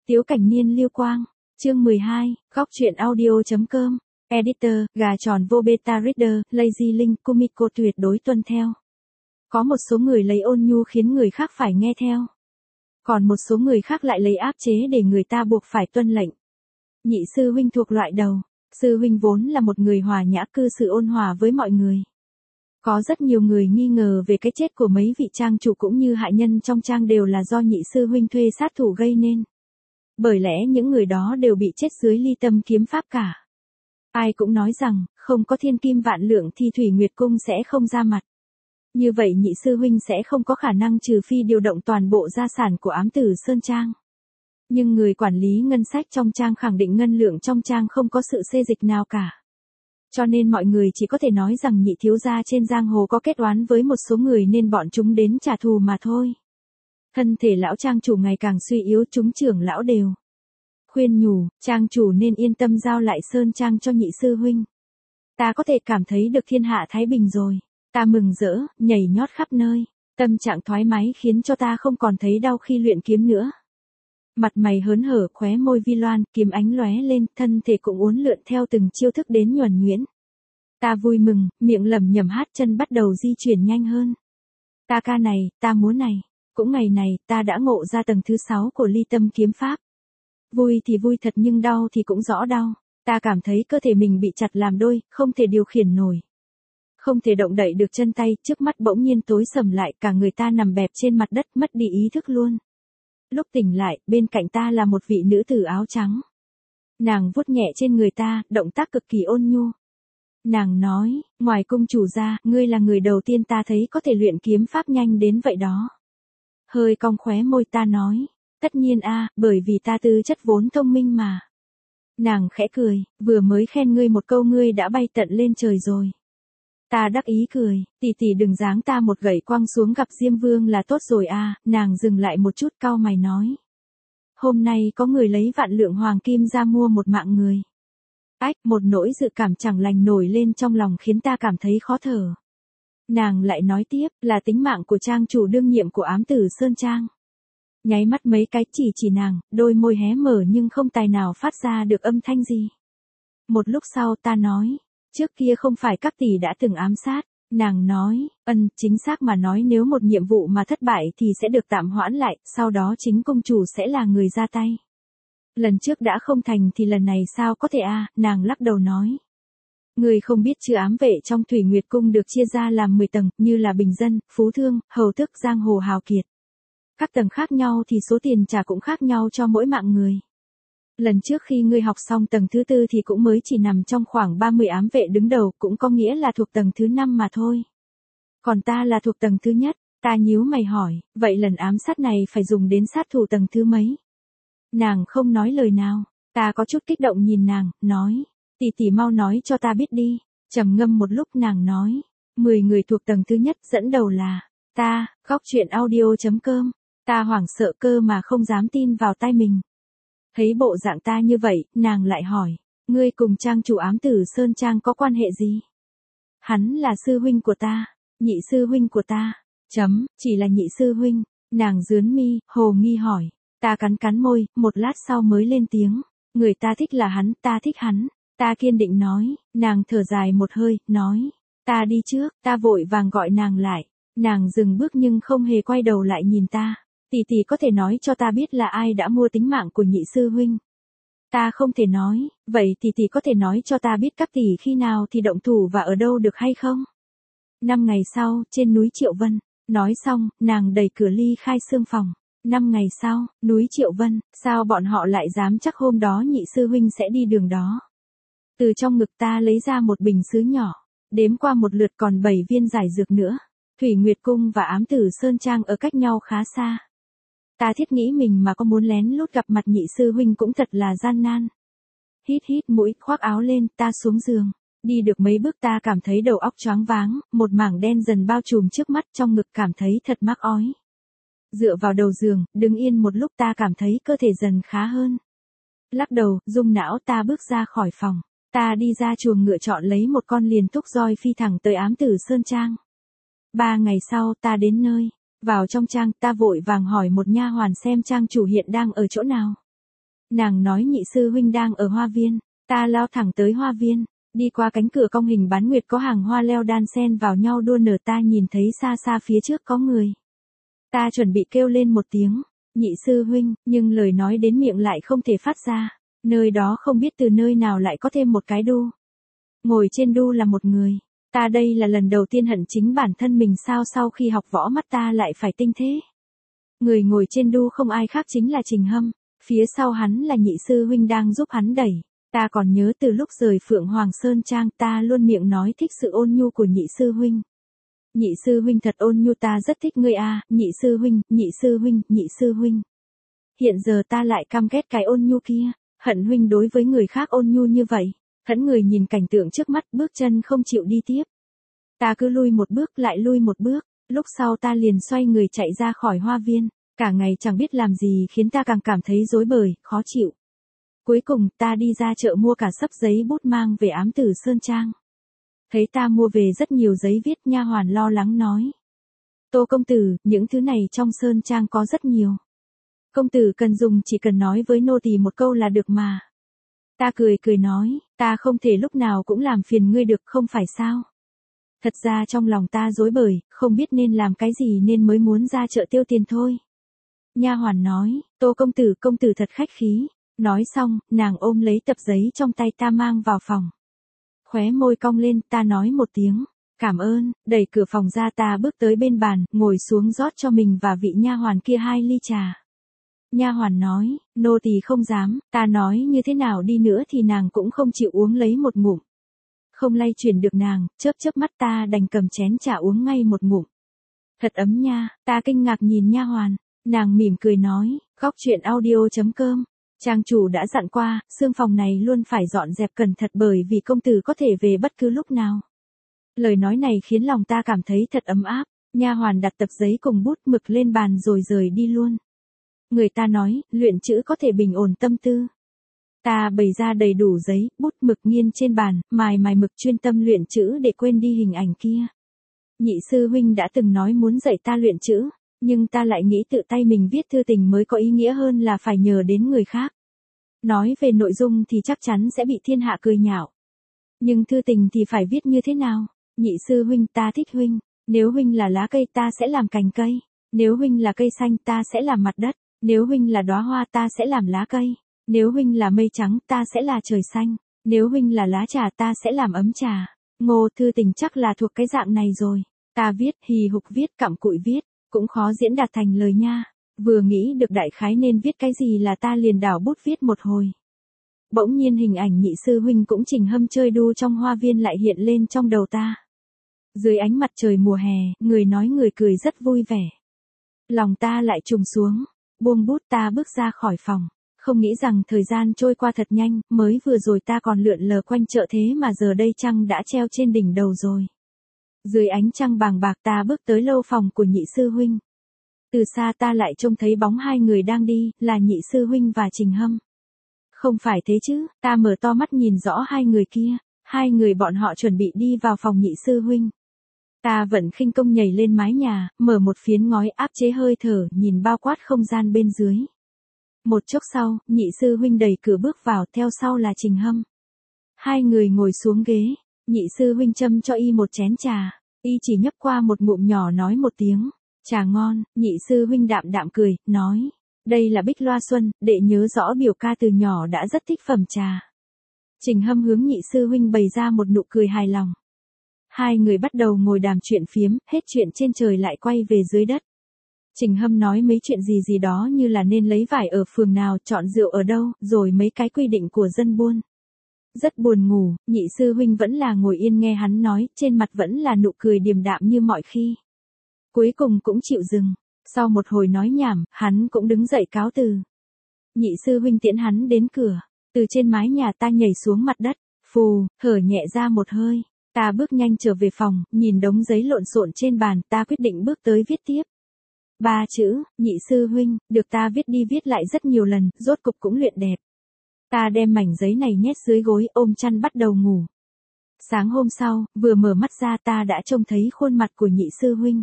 Tiếu Cảnh Niên Lưu Quang, chương 12, góc truyện audio.com, editor, gà tròn vô beta reader, lazy link, Kumiko tuyệt đối tuân theo. Có một số người lấy ôn nhu khiến người khác phải nghe theo. Còn một số người khác lại lấy áp chế để người ta buộc phải tuân lệnh. Nhị sư huynh thuộc loại đầu. Sư huynh vốn là một người hòa nhã cư xử ôn hòa với mọi người. Có rất nhiều người nghi ngờ về cái chết của mấy vị trang chủ cũng như hạ nhân trong trang đều là do nhị sư huynh thuê sát thủ gây nên. Bởi lẽ những người đó đều bị chết dưới ly tâm kiếm pháp cả. Ai cũng nói rằng, không có thiên kim vạn lượng thì Thủy Nguyệt Cung sẽ không ra mặt. Như vậy nhị sư huynh sẽ không có khả năng trừ phi điều động toàn bộ gia sản của ám tử Sơn Trang. Nhưng người quản lý ngân sách trong trang khẳng định ngân lượng trong trang không có sự xê dịch nào cả. Cho nên mọi người chỉ có thể nói rằng nhị thiếu gia trên giang hồ có kết oán với một số người nên bọn chúng đến trả thù mà thôi. Thân thể lão trang chủ ngày càng suy yếu, chúng trưởng lão đều khuyên nhủ, trang chủ nên yên tâm giao lại Sơn Trang cho nhị sư huynh. Ta có thể cảm thấy được thiên hạ thái bình rồi. Ta mừng rỡ, nhảy nhót khắp nơi. Tâm trạng thoải mái khiến cho ta không còn thấy đau khi luyện kiếm nữa. Mặt mày hớn hở, khóe môi vi loan, kiếm ánh lóe lên, thân thể cũng uốn lượn theo từng chiêu thức đến nhuần nhuyễn. Ta vui mừng, miệng lẩm nhẩm hát, chân bắt đầu di chuyển nhanh hơn. Ta ca này, ta múa này. Cũng ngày này, ta đã ngộ ra tầng thứ 6 của ly tâm kiếm pháp. Vui thì vui thật nhưng đau thì cũng rõ đau. Ta cảm thấy cơ thể mình bị chặt làm đôi, không thể điều khiển nổi. Không thể động đậy được chân tay, trước mắt bỗng nhiên tối sầm lại, cả người ta nằm bẹp trên mặt đất, mất đi ý thức luôn. Lúc tỉnh lại, bên cạnh ta là một vị nữ tử áo trắng. Nàng vuốt nhẹ trên người ta, động tác cực kỳ ôn nhu. Nàng nói, ngoài cung chủ ra, ngươi là người đầu tiên ta thấy có thể luyện kiếm pháp nhanh đến vậy đó. Hơi cong khóe môi, ta nói, tất nhiên bởi vì ta tư chất vốn thông minh mà. Nàng khẽ cười, vừa mới khen ngươi một câu ngươi đã bay tận lên trời rồi. Ta đắc ý cười, tỷ tỷ đừng giáng ta một gậy quăng xuống gặp Diêm Vương là tốt rồi nàng dừng lại một chút cau mày nói. Hôm nay có người lấy vạn lượng hoàng kim ra mua một mạng người. Một nỗi dự cảm chẳng lành nổi lên trong lòng khiến ta cảm thấy khó thở. Nàng lại nói tiếp, là tính mạng của trang chủ đương nhiệm của ám tử Sơn Trang. Nháy mắt mấy cái chỉ nàng, đôi môi hé mở nhưng không tài nào phát ra được âm thanh gì. Một lúc sau ta nói. Trước kia không phải các tỷ đã từng ám sát, nàng nói, chính xác mà nói nếu một nhiệm vụ mà thất bại thì sẽ được tạm hoãn lại, sau đó chính công chủ sẽ là người ra tay. Lần trước đã không thành thì lần này sao có thể nàng lắc đầu nói. Người không biết chứ ám vệ trong Thủy Nguyệt Cung được chia ra làm 10 tầng, như là bình dân, phú thương, hầu tước, giang hồ hào kiệt. Các tầng khác nhau thì số tiền trả cũng khác nhau cho mỗi mạng người. Lần trước khi ngươi học xong tầng thứ 4 thì cũng mới chỉ nằm trong khoảng 30 ám vệ đứng đầu, cũng có nghĩa là thuộc tầng thứ 5 mà thôi. Còn ta là thuộc tầng thứ nhất, ta nhíu mày hỏi, vậy lần ám sát này phải dùng đến sát thủ tầng thứ mấy? Nàng không nói lời nào, ta có chút kích động nhìn nàng, nói, tỷ mau nói cho ta biết đi. Trầm ngâm một lúc nàng nói, 10 người thuộc tầng thứ nhất dẫn đầu là, ta, góc truyện audio.com, ta hoảng sợ cơ mà không dám tin vào tai mình. Thấy bộ dạng ta như vậy, nàng lại hỏi, ngươi cùng trang chủ ám tử Sơn Trang có quan hệ gì? Hắn là sư huynh của ta, nhị sư huynh của ta, chỉ là nhị sư huynh, nàng dướn mi, hồ nghi hỏi, ta cắn môi, một lát sau mới lên tiếng, người ta thích là hắn, ta thích hắn, ta kiên định nói, nàng thở dài một hơi, nói, ta đi trước, ta vội vàng gọi nàng lại, nàng dừng bước nhưng không hề quay đầu lại nhìn ta. Tỷ có thể nói cho ta biết là ai đã mua tính mạng của nhị sư huynh. Ta không thể nói, vậy tỷ có thể nói cho ta biết các tỷ khi nào thì động thủ và ở đâu được hay không? 5 ngày sau, trên núi Triệu Vân. Nói xong, nàng đẩy cửa ly khai xương phòng. 5 ngày sau, núi Triệu Vân, sao bọn họ lại dám chắc hôm đó nhị sư huynh sẽ đi đường đó? Từ trong ngực ta lấy ra một bình sứ nhỏ, đếm qua một lượt còn 7 viên giải dược nữa. Thủy Nguyệt Cung và ám tử Sơn Trang ở cách nhau khá xa. Ta thiết nghĩ mình mà có muốn lén lút gặp mặt nhị sư huynh cũng thật là gian nan. Hít mũi, khoác áo lên, ta xuống giường. Đi được mấy bước ta cảm thấy đầu óc choáng váng, một mảng đen dần bao trùm trước mắt, trong ngực cảm thấy thật mắc ói. Dựa vào đầu giường, đứng yên một lúc ta cảm thấy cơ thể dần khá hơn. Lắc đầu, rung não ta bước ra khỏi phòng. Ta đi ra chuồng ngựa chọn lấy một con liền túc roi phi thẳng tới ám tử Sơn Trang. 3 ngày sau ta đến nơi. Vào trong trang, ta vội vàng hỏi một nha hoàn xem trang chủ hiện đang ở chỗ nào. Nàng nói nhị sư huynh đang ở hoa viên. Ta lao thẳng tới hoa viên, đi qua cánh cửa cong hình bán nguyệt có hàng hoa leo đan xen vào nhau đua nở, ta nhìn thấy xa xa phía trước có người. Ta chuẩn bị kêu lên một tiếng, nhị sư huynh, nhưng lời nói đến miệng lại không thể phát ra. Nơi đó không biết từ nơi nào lại có thêm một cái đu. Ngồi trên đu là một người. Ta đây là lần đầu tiên hận chính bản thân mình, sao sau khi học võ mắt ta lại phải tinh thế. Người ngồi trên đu không ai khác chính là Trình Hâm. Phía sau hắn là nhị sư huynh đang giúp hắn đẩy. Ta còn nhớ từ lúc rời Phượng Hoàng Sơn Trang ta luôn miệng nói thích sự ôn nhu của nhị sư huynh. Nhị sư huynh thật ôn nhu, ta rất thích ngươi a, nhị sư huynh, nhị sư huynh, nhị sư huynh. Hiện giờ ta lại căm ghét cái ôn nhu kia, hận huynh đối với người khác ôn nhu như vậy. Hẫn người nhìn cảnh tượng trước mắt, bước chân không chịu đi tiếp. Ta cứ lui một bước lại lui một bước, lúc sau ta liền xoay người chạy ra khỏi hoa viên. Cả ngày chẳng biết làm gì khiến ta càng cảm thấy rối bời, khó chịu. Cuối cùng ta đi ra chợ mua cả xấp giấy bút mang về ám tử Sơn Trang. Thấy ta mua về rất nhiều giấy viết, nha hoàn lo lắng nói. Tô công tử, những thứ này trong Sơn Trang có rất nhiều. Công tử cần dùng chỉ cần nói với nô tỳ một câu là được mà. Ta cười cười nói, ta không thể lúc nào cũng làm phiền ngươi được, không phải sao. Thật ra trong lòng ta rối bời, không biết nên làm cái gì nên mới muốn ra chợ tiêu tiền thôi. Nha hoàn nói, Tô công tử thật khách khí. Nói xong, nàng ôm lấy tập giấy trong tay ta mang vào phòng. Khóe môi cong lên, ta nói một tiếng, cảm ơn, đẩy cửa phòng ra ta bước tới bên bàn, ngồi xuống rót cho mình và vị nha hoàn kia 2 ly trà. Nha hoàn nói, nô tỳ không dám, ta nói như thế nào đi nữa thì nàng cũng không chịu uống lấy một ngụm. Không lay chuyển được nàng, chớp mắt ta đành cầm chén trà uống ngay một ngụm. Thật ấm nha, ta kinh ngạc nhìn nha hoàn, nàng mỉm cười nói, góc truyện audio.com. Trang chủ đã dặn qua, xương phòng này luôn phải dọn dẹp cẩn thận bởi vì công tử có thể về bất cứ lúc nào. Lời nói này khiến lòng ta cảm thấy thật ấm áp, nha hoàn đặt tập giấy cùng bút mực lên bàn rồi rời đi luôn. Người ta nói, luyện chữ có thể bình ổn tâm tư. Ta bày ra đầy đủ giấy, bút mực nghiên trên bàn, mài mực chuyên tâm luyện chữ để quên đi hình ảnh kia. Nhị sư huynh đã từng nói muốn dạy ta luyện chữ. Nhưng ta lại nghĩ tự tay mình viết thư tình mới có ý nghĩa hơn là phải nhờ đến người khác. Nói về nội dung thì chắc chắn sẽ bị thiên hạ cười nhạo. Nhưng thư tình thì phải viết như thế nào? Nhị sư huynh, ta thích huynh. Nếu huynh là lá cây ta sẽ làm cành cây. Nếu huynh là cây xanh ta sẽ làm mặt đất. Nếu huynh là đóa hoa ta sẽ làm lá cây. Nếu huynh là mây trắng ta sẽ là trời xanh. Nếu huynh là lá trà ta sẽ làm ấm trà. Ngô, thư tình chắc là thuộc cái dạng này rồi. Ta viết, hì hục viết, cặm cụi viết. Cũng khó diễn đạt thành lời nha. Vừa nghĩ được đại khái nên viết cái gì là ta liền đảo bút viết một hồi. Bỗng nhiên hình ảnh nhị sư huynh cũng Trình Hâm chơi đu trong hoa viên lại hiện lên trong đầu ta. Dưới ánh mặt trời mùa hè, người nói người cười rất vui vẻ. Lòng ta lại trùng xuống, buông bút ta bước ra khỏi phòng. Không nghĩ rằng thời gian trôi qua thật nhanh, mới vừa rồi ta còn lượn lờ quanh chợ thế mà giờ đây trăng đã treo trên đỉnh đầu rồi. Dưới ánh trăng bàng bạc ta bước tới lâu phòng của nhị sư huynh. Từ xa ta lại trông thấy bóng 2 người đang đi, là nhị sư huynh và Trình Hâm. Không phải thế chứ, ta mở to mắt nhìn rõ 2 người kia, 2 người bọn họ chuẩn bị đi vào phòng nhị sư huynh. Ta vẫn khinh công nhảy lên mái nhà, mở một phiến ngói áp chế hơi thở, nhìn bao quát không gian bên dưới. Một chốc sau, nhị sư huynh đẩy cửa bước vào, theo sau là Trình Hâm. 2 người ngồi xuống ghế, nhị sư huynh châm cho y một chén trà, y chỉ nhấp qua một ngụm nhỏ nói một tiếng, trà ngon, nhị sư huynh đạm đạm cười, nói, đây là Bích Loa Xuân, đệ nhớ rõ biểu ca từ nhỏ đã rất thích phẩm trà. Trình Hâm hướng nhị sư huynh bày ra một nụ cười hài lòng. 2 người bắt đầu ngồi đàm chuyện phiếm, hết chuyện trên trời lại quay về dưới đất. Trình Hâm nói mấy chuyện gì đó như là nên lấy vải ở phường nào, chọn rượu ở đâu, rồi mấy cái quy định của dân buôn. Rất buồn ngủ, nhị sư huynh vẫn là ngồi yên nghe hắn nói, trên mặt vẫn là nụ cười điềm đạm như mọi khi. Cuối cùng cũng chịu dừng, sau một hồi nói nhảm, hắn cũng đứng dậy cáo từ. Nhị sư huynh tiễn hắn đến cửa, từ trên mái nhà ta nhảy xuống mặt đất, phù, thở nhẹ ra một hơi. Ta bước nhanh trở về phòng, nhìn đống giấy lộn xộn trên bàn, ta quyết định bước tới viết tiếp. 3 chữ, nhị sư huynh, được ta viết đi viết lại rất nhiều lần, rốt cục cũng luyện đẹp. Ta đem mảnh giấy này nhét dưới gối, ôm chăn bắt đầu ngủ. Sáng hôm sau, vừa mở mắt ra ta đã trông thấy khuôn mặt của nhị sư huynh.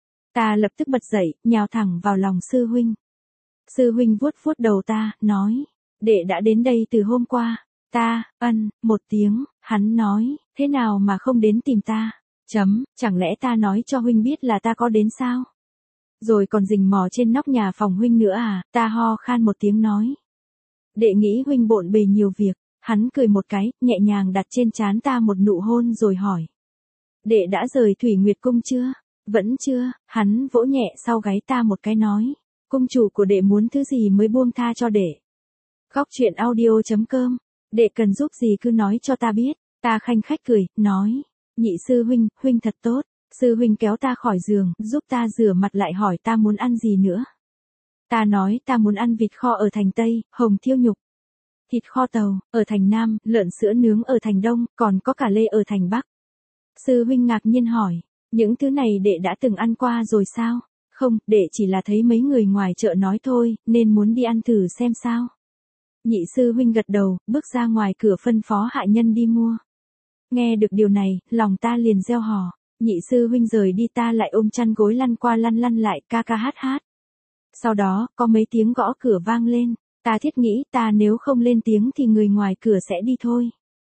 Ta lập tức bật dậy, nhào thẳng vào lòng sư huynh. Sư huynh vuốt vuốt đầu ta, nói, Đệ đã đến đây từ hôm qua. Ta, một tiếng, hắn nói, thế nào mà không đến tìm ta? Chẳng lẽ ta nói cho huynh biết là ta có đến sao? Rồi còn rình mò trên nóc nhà phòng huynh nữa à? Ta ho khan một tiếng nói. Đệ nghĩ huynh bộn bề nhiều việc. Hắn cười một cái, nhẹ nhàng đặt trên trán ta một nụ hôn rồi hỏi. Đệ đã rời Thủy Nguyệt Cung chưa? Vẫn chưa. Hắn vỗ nhẹ sau gáy ta một cái nói. Cung chủ của đệ muốn thứ gì mới buông tha cho đệ. Góc truyện audio.com. Đệ cần giúp gì cứ nói cho ta biết. Ta khanh khách cười, nói. Nhị sư huynh thật tốt. Sư huynh kéo ta khỏi giường, giúp ta rửa mặt lại hỏi ta muốn ăn gì nữa. Ta nói ta muốn ăn vịt kho ở thành Tây, hồng thiêu nhục. Thịt kho tàu, ở thành Nam, lợn sữa nướng ở thành Đông, còn có cả lê ở thành Bắc. Sư huynh ngạc nhiên hỏi, những thứ này đệ đã từng ăn qua rồi sao? Không, đệ chỉ là thấy mấy người ngoài chợ nói thôi, nên muốn đi ăn thử xem sao. Nhị sư huynh gật đầu, bước ra ngoài cửa phân phó hạ nhân đi mua. Nghe được điều này, lòng ta liền reo hò. Nhị sư huynh rời đi ta lại ôm chăn gối lăn qua lăn lăn lại ca ca hát hát. Sau đó, có mấy tiếng gõ cửa vang lên. Ta thiết nghĩ ta nếu không lên tiếng thì người ngoài cửa sẽ đi thôi.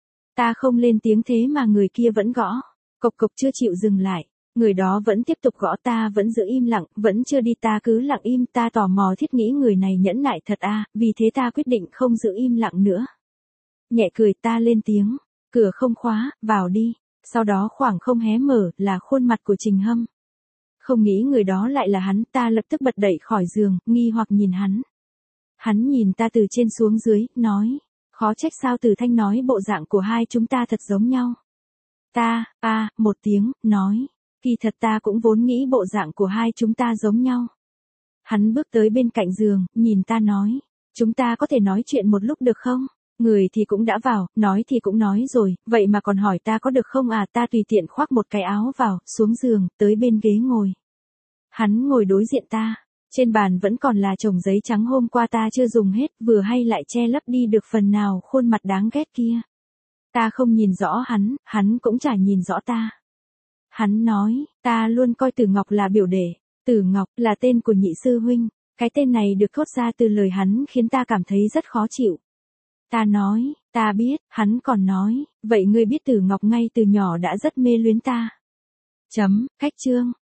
Ta không lên tiếng thế mà người kia vẫn gõ. Cộc cộc chưa chịu dừng lại. Người đó vẫn tiếp tục gõ ta vẫn giữ im lặng, vẫn chưa đi ta cứ lặng im ta tò mò thiết nghĩ người này nhẫn nại thật à, vì thế ta quyết định không giữ im lặng nữa. Nhẹ cười ta lên tiếng, cửa không khóa, vào đi. Sau đó khoảng không hé mở là khuôn mặt của Trình Hâm. Không nghĩ người đó lại là hắn, ta lập tức bật dậy khỏi giường, nghi hoặc nhìn hắn. Hắn nhìn ta từ trên xuống dưới, nói, khó trách sao Từ Thanh nói bộ dạng của hai chúng ta thật giống nhau. Ta, một tiếng, nói, kỳ thật ta cũng vốn nghĩ bộ dạng của hai chúng ta giống nhau. Hắn bước tới bên cạnh giường, nhìn ta nói, chúng ta có thể nói chuyện một lúc được không? Người thì cũng đã vào, nói thì cũng nói rồi, vậy mà còn hỏi ta có được không à? Ta tùy tiện khoác một cái áo vào, xuống giường, tới bên ghế ngồi. Hắn ngồi đối diện ta. Trên bàn vẫn còn là chồng giấy trắng hôm qua ta chưa dùng hết, vừa hay lại che lấp đi được phần nào khuôn mặt đáng ghét kia. Ta không nhìn rõ hắn cũng chả nhìn rõ ta. Hắn nói, ta luôn coi Tử Ngọc là biểu đệ. Tử Ngọc là tên của nhị sư huynh. Cái tên này được thốt ra từ lời hắn khiến ta cảm thấy rất khó chịu. Ta nói, ta biết, hắn còn nói, vậy ngươi biết Tử Ngọc ngay từ nhỏ đã rất mê luyến ta. Khách chương.